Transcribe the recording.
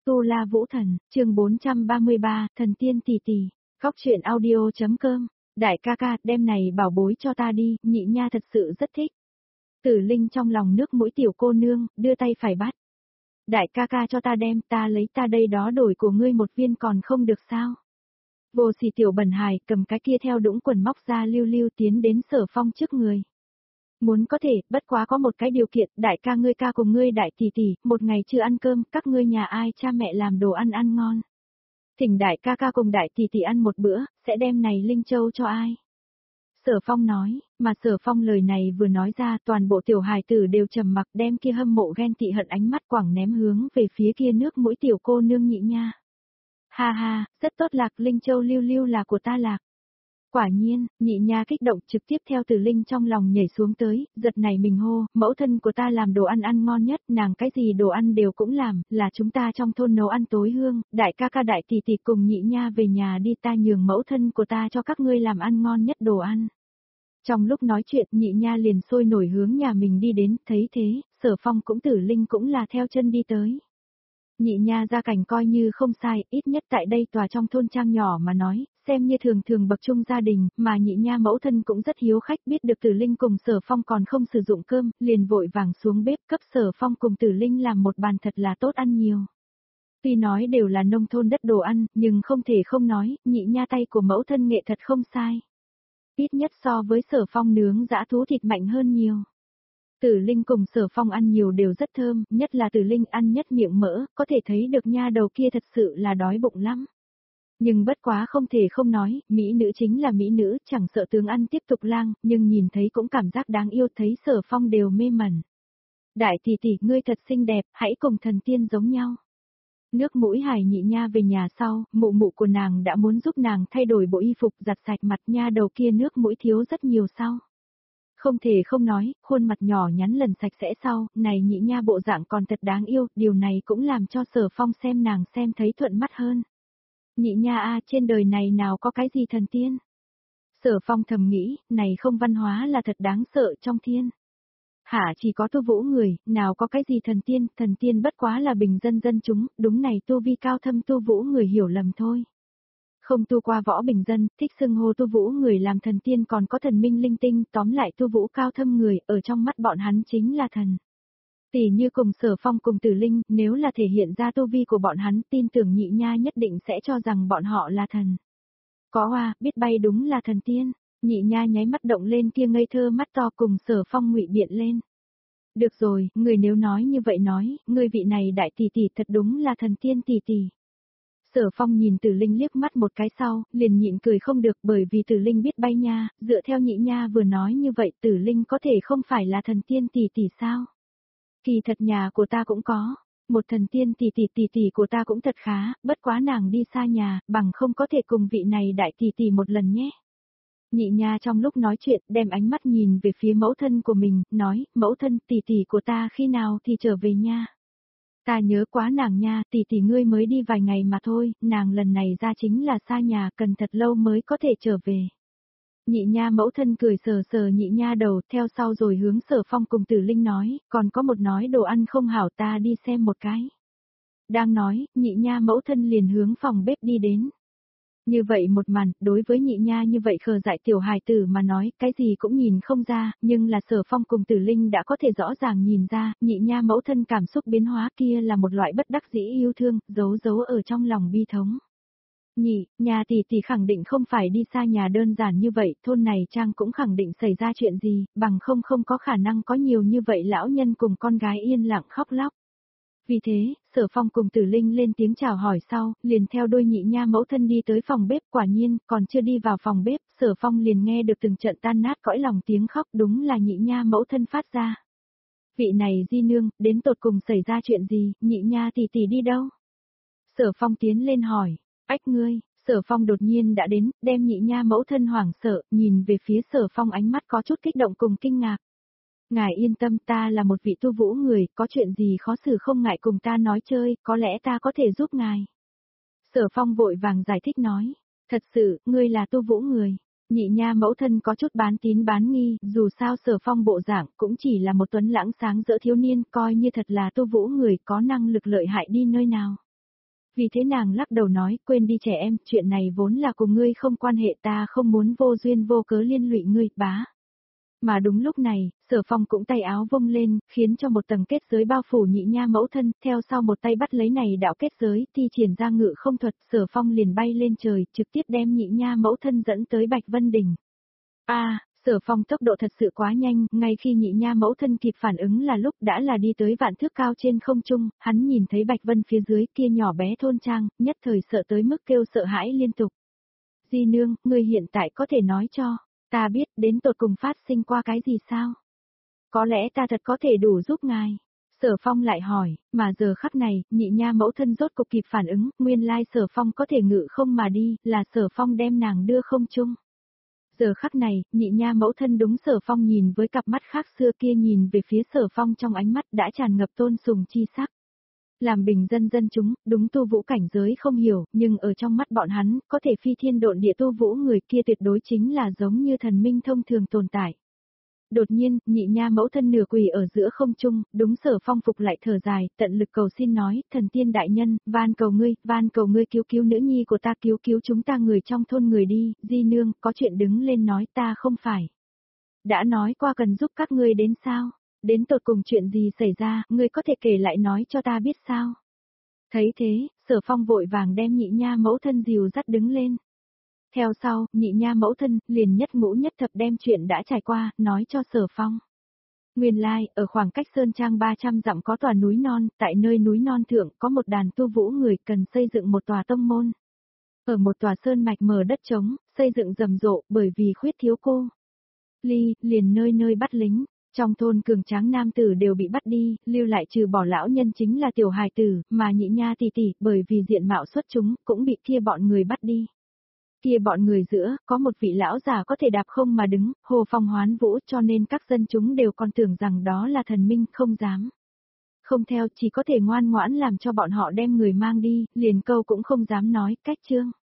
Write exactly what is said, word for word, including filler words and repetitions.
Tu La Vũ Thần, chương bốn trăm ba mươi ba, Thần Tiên Tỷ Tỷ, Góc truyện audio.com, đại ca ca, đem này bảo bối cho ta đi, nhị nha thật sự rất thích. Tử Linh trong lòng nước mũi tiểu cô nương, đưa tay phải bắt. Đại ca ca cho ta đem, ta lấy ta đây đó đổi của ngươi một viên còn không được sao. Vô sỉ tiểu bẩn hài, cầm cái kia theo đũng quần móc ra lưu lưu tiến đến Sở Phong trước người. Muốn có thể, bất quá có một cái điều kiện, đại ca ngươi ca cùng ngươi đại tỷ tỷ, một ngày chưa ăn cơm, các ngươi nhà ai cha mẹ làm đồ ăn ăn ngon. Thỉnh đại ca ca cùng đại tỷ tỷ ăn một bữa, sẽ đem này Linh Châu cho ai? Sở Phong nói, mà Sở Phong lời này vừa nói ra toàn bộ tiểu hài tử đều trầm mặc đem kia hâm mộ ghen tị hận ánh mắt quẳng ném hướng về phía kia nước mũi tiểu cô nương nhị nha. Ha ha, rất tốt lạc, Linh Châu lưu lưu là của ta lạc. Quả nhiên, nhị nha kích động trực tiếp theo Từ Linh trong lòng nhảy xuống tới, giật này mình hô, mẫu thân của ta làm đồ ăn ăn ngon nhất, nàng cái gì đồ ăn đều cũng làm, là chúng ta trong thôn nấu ăn tối hương, đại ca ca đại tỷ tỷ cùng nhị nha về nhà đi, ta nhường mẫu thân của ta cho các ngươi làm ăn ngon nhất đồ ăn. Trong lúc nói chuyện, nhị nha liền sôi nổi hướng nhà mình đi đến, thấy thế, Sở Phong cũng Tử Linh cũng là theo chân đi tới. Nhị nha gia cảnh coi như không sai, ít nhất tại đây tòa trong thôn trang nhỏ mà nói, xem như thường thường bậc trung gia đình, mà nhị nha mẫu thân cũng rất hiếu khách, biết được Tử Linh cùng Sở Phong còn không sử dụng cơm, liền vội vàng xuống bếp cấp Sở Phong cùng Tử Linh làm một bàn thật là tốt ăn nhiều. Tuy nói đều là nông thôn đất đồ ăn, nhưng không thể không nói, nhị nha tay của mẫu thân nghệ thật không sai. Ít nhất so với Sở Phong nướng dã thú thịt mạnh hơn nhiều. Tử Linh cùng Sở Phong ăn nhiều đều rất thơm, nhất là Tử Linh ăn nhất miệng mỡ, có thể thấy được nha đầu kia thật sự là đói bụng lắm. Nhưng bất quá không thể không nói, mỹ nữ chính là mỹ nữ, chẳng sợ tướng ăn tiếp tục lang, nhưng nhìn thấy cũng cảm giác đáng yêu, thấy Sở Phong đều mê mẩn. Đại tỷ tỷ, ngươi thật xinh đẹp, hãy cùng thần tiên giống nhau. Nước mũi hài nhị nha về nhà sau, mụ mụ của nàng đã muốn giúp nàng thay đổi bộ y phục, giặt sạch mặt, nha đầu kia nước mũi thiếu rất nhiều sau. Không thể không nói, khuôn mặt nhỏ nhắn lần sạch sẽ sau, này nhị nha bộ dạng còn thật đáng yêu, điều này cũng làm cho Sở Phong xem nàng xem thấy thuận mắt hơn. Nhị nha a, trên đời này nào có cái gì thần tiên? Sở Phong thầm nghĩ, này không văn hóa là thật đáng sợ trong thiên. Hả, chỉ có tu vũ người, nào có cái gì thần tiên, thần tiên bất quá là bình dân dân chúng, đúng này tu vi cao thâm tu vũ người hiểu lầm thôi. Không tu qua võ bình dân, thích xưng hô tu vũ người làm thần tiên, còn có thần minh linh tinh, tóm lại tu vũ cao thâm người, ở trong mắt bọn hắn chính là thần. Tỷ như cùng Sở Phong cùng Tử Linh, nếu là thể hiện ra tu vi của bọn hắn, tin tưởng nhị nha nhất định sẽ cho rằng bọn họ là thần. Có hoa, biết bay đúng là thần tiên. Nhị nha nháy mắt động lên kia ngây thơ mắt to cùng Sở Phong ngụy biện lên. Được rồi, người nếu nói như vậy nói, người vị này đại tỷ tỷ thật đúng là thần tiên tỷ tỷ. Sở Phong nhìn Tử Linh liếc mắt một cái sau, liền nhịn cười không được, bởi vì Tử Linh biết bay nha, dựa theo nhị nha vừa nói như vậy Tử Linh có thể không phải là thần tiên tỷ tỷ sao? Kỳ thật nhà của ta cũng có, một thần tiên tỷ tỷ tỷ tỷ của ta cũng thật khá, bất quá nàng đi xa nhà, bằng không có thể cùng vị này đại tỷ tỷ một lần nhé. Nhị nha trong lúc nói chuyện đem ánh mắt nhìn về phía mẫu thân của mình, nói, mẫu thân tỷ tỷ của ta khi nào thì trở về nha. Ta nhớ quá nàng nha, tỷ tỷ ngươi mới đi vài ngày mà thôi, nàng lần này ra chính là xa nhà, cần thật lâu mới có thể trở về. Nhị nha mẫu thân cười sờ sờ nhị nha đầu, theo sau rồi hướng Sở Phong cùng Tử Linh nói, còn có một nói đồ ăn không hảo, ta đi xem một cái. Đang nói, nhị nha mẫu thân liền hướng phòng bếp đi đến. Như vậy một màn, đối với nhị nha như vậy khờ dại tiểu hài tử mà nói, cái gì cũng nhìn không ra, nhưng là Sở Phong cùng Tử Linh đã có thể rõ ràng nhìn ra, nhị nha mẫu thân cảm xúc biến hóa kia là một loại bất đắc dĩ yêu thương, giấu giấu ở trong lòng bi thống. Nhị, nhà tỷ tỷ khẳng định không phải đi xa nhà đơn giản như vậy, thôn này trang cũng khẳng định xảy ra chuyện gì, bằng không không có khả năng có nhiều như vậy lão nhân cùng con gái yên lặng khóc lóc. Vì thế, Sở Phong cùng Tử Linh lên tiếng chào hỏi sau, liền theo đôi nhị nha mẫu thân đi tới phòng bếp, quả nhiên, còn chưa đi vào phòng bếp, Sở Phong liền nghe được từng trận tan nát cõi lòng tiếng khóc, đúng là nhị nha mẫu thân phát ra. Vị này di nương, đến tột cùng xảy ra chuyện gì, nhị nha tỷ tỷ đi đâu? Sở Phong tiến lên hỏi, ách ngươi, Sở Phong đột nhiên đã đến, đem nhị nha mẫu thân hoảng sợ, nhìn về phía Sở Phong ánh mắt có chút kích động cùng kinh ngạc. Ngài yên tâm, ta là một vị tu vũ người, có chuyện gì khó xử không ngại cùng ta nói chơi, có lẽ ta có thể giúp ngài. Sở Phong vội vàng giải thích nói, thật sự, ngươi là tu vũ người. Nhị nha mẫu thân có chút bán tín bán nghi, dù sao Sở Phong bộ dạng cũng chỉ là một tuấn lãng sáng dỡ thiếu niên, coi như thật là tu vũ người có năng lực lợi hại đi nơi nào. Vì thế nàng lắc đầu nói, quên đi trẻ em, chuyện này vốn là cùng ngươi không quan hệ, ta không muốn vô duyên vô cớ liên lụy ngươi, bá. Mà đúng lúc này, Sở Phong cũng tay áo vung lên, khiến cho một tầng kết giới bao phủ nhị nha mẫu thân, theo sau một tay bắt lấy này đạo kết giới, thi triển ra ngự không thuật, Sở Phong liền bay lên trời, trực tiếp đem nhị nha mẫu thân dẫn tới Bạch Vân Đỉnh. A, Sở Phong tốc độ thật sự quá nhanh, ngay khi nhị nha mẫu thân kịp phản ứng là lúc đã là đi tới vạn thước cao trên không trung, hắn nhìn thấy Bạch Vân phía dưới kia nhỏ bé thôn trang, nhất thời sợ tới mức kêu sợ hãi liên tục. Di nương, ngươi hiện tại có thể nói cho ta biết đến tột cùng phát sinh qua cái gì sao? Có lẽ ta thật có thể đủ giúp ngài. Sở Phong lại hỏi, mà giờ khắc này, nhị nha mẫu thân rốt cục kịp phản ứng, nguyên lai Sở Phong có thể ngự không mà đi, là Sở Phong đem nàng đưa không trung. Giờ khắc này, nhị nha mẫu thân đúng Sở Phong nhìn với cặp mắt khác xưa kia nhìn về phía Sở Phong trong ánh mắt đã tràn ngập tôn sùng chi sắc. Làm bình dân dân chúng, đúng tu vũ cảnh giới không hiểu, nhưng ở trong mắt bọn hắn, có thể phi thiên độn địa tu vũ người kia tuyệt đối chính là giống như thần minh thông thường tồn tại. Đột nhiên, nhị nha mẫu thân nửa quỳ ở giữa không trung, đúng Sở Phong phục lại thở dài, tận lực cầu xin nói, thần tiên đại nhân, van cầu ngươi, van cầu ngươi cứu cứu nữ nhi của ta, cứu cứu chúng ta người trong thôn người đi, di nương, có chuyện đứng lên nói ta không phải. Đã nói qua cần giúp các ngươi đến sao? Đến tột cùng chuyện gì xảy ra, ngươi có thể kể lại nói cho ta biết sao? Thấy thế, Sở Phong vội vàng đem nhị nha mẫu thân dìu dắt đứng lên. Theo sau, nhị nha mẫu thân, liền nhất ngũ nhất thập đem chuyện đã trải qua, nói cho Sở Phong. Nguyên lai, ở khoảng cách Sơn Trang ba trăm dặm có tòa núi non, tại nơi núi non thượng có một đàn tu vũ người cần xây dựng một tòa tông môn. Ở một tòa sơn mạch mờ đất trống, xây dựng rầm rộ bởi vì khuyết thiếu cô. Ly, liền nơi nơi bắt lính. Trong thôn cường tráng nam tử đều bị bắt đi, lưu lại trừ bỏ lão nhân chính là tiểu hài tử, mà nhị nha tỷ tỷ, bởi vì diện mạo xuất chúng, cũng bị kia bọn người bắt đi. Kia bọn người giữa, có một vị lão già có thể đạp không mà đứng, hồ phong hoán vũ cho nên các dân chúng đều còn tưởng rằng đó là thần minh, không dám. Không theo, chỉ có thể ngoan ngoãn làm cho bọn họ đem người mang đi, liền câu cũng không dám nói, cách chương.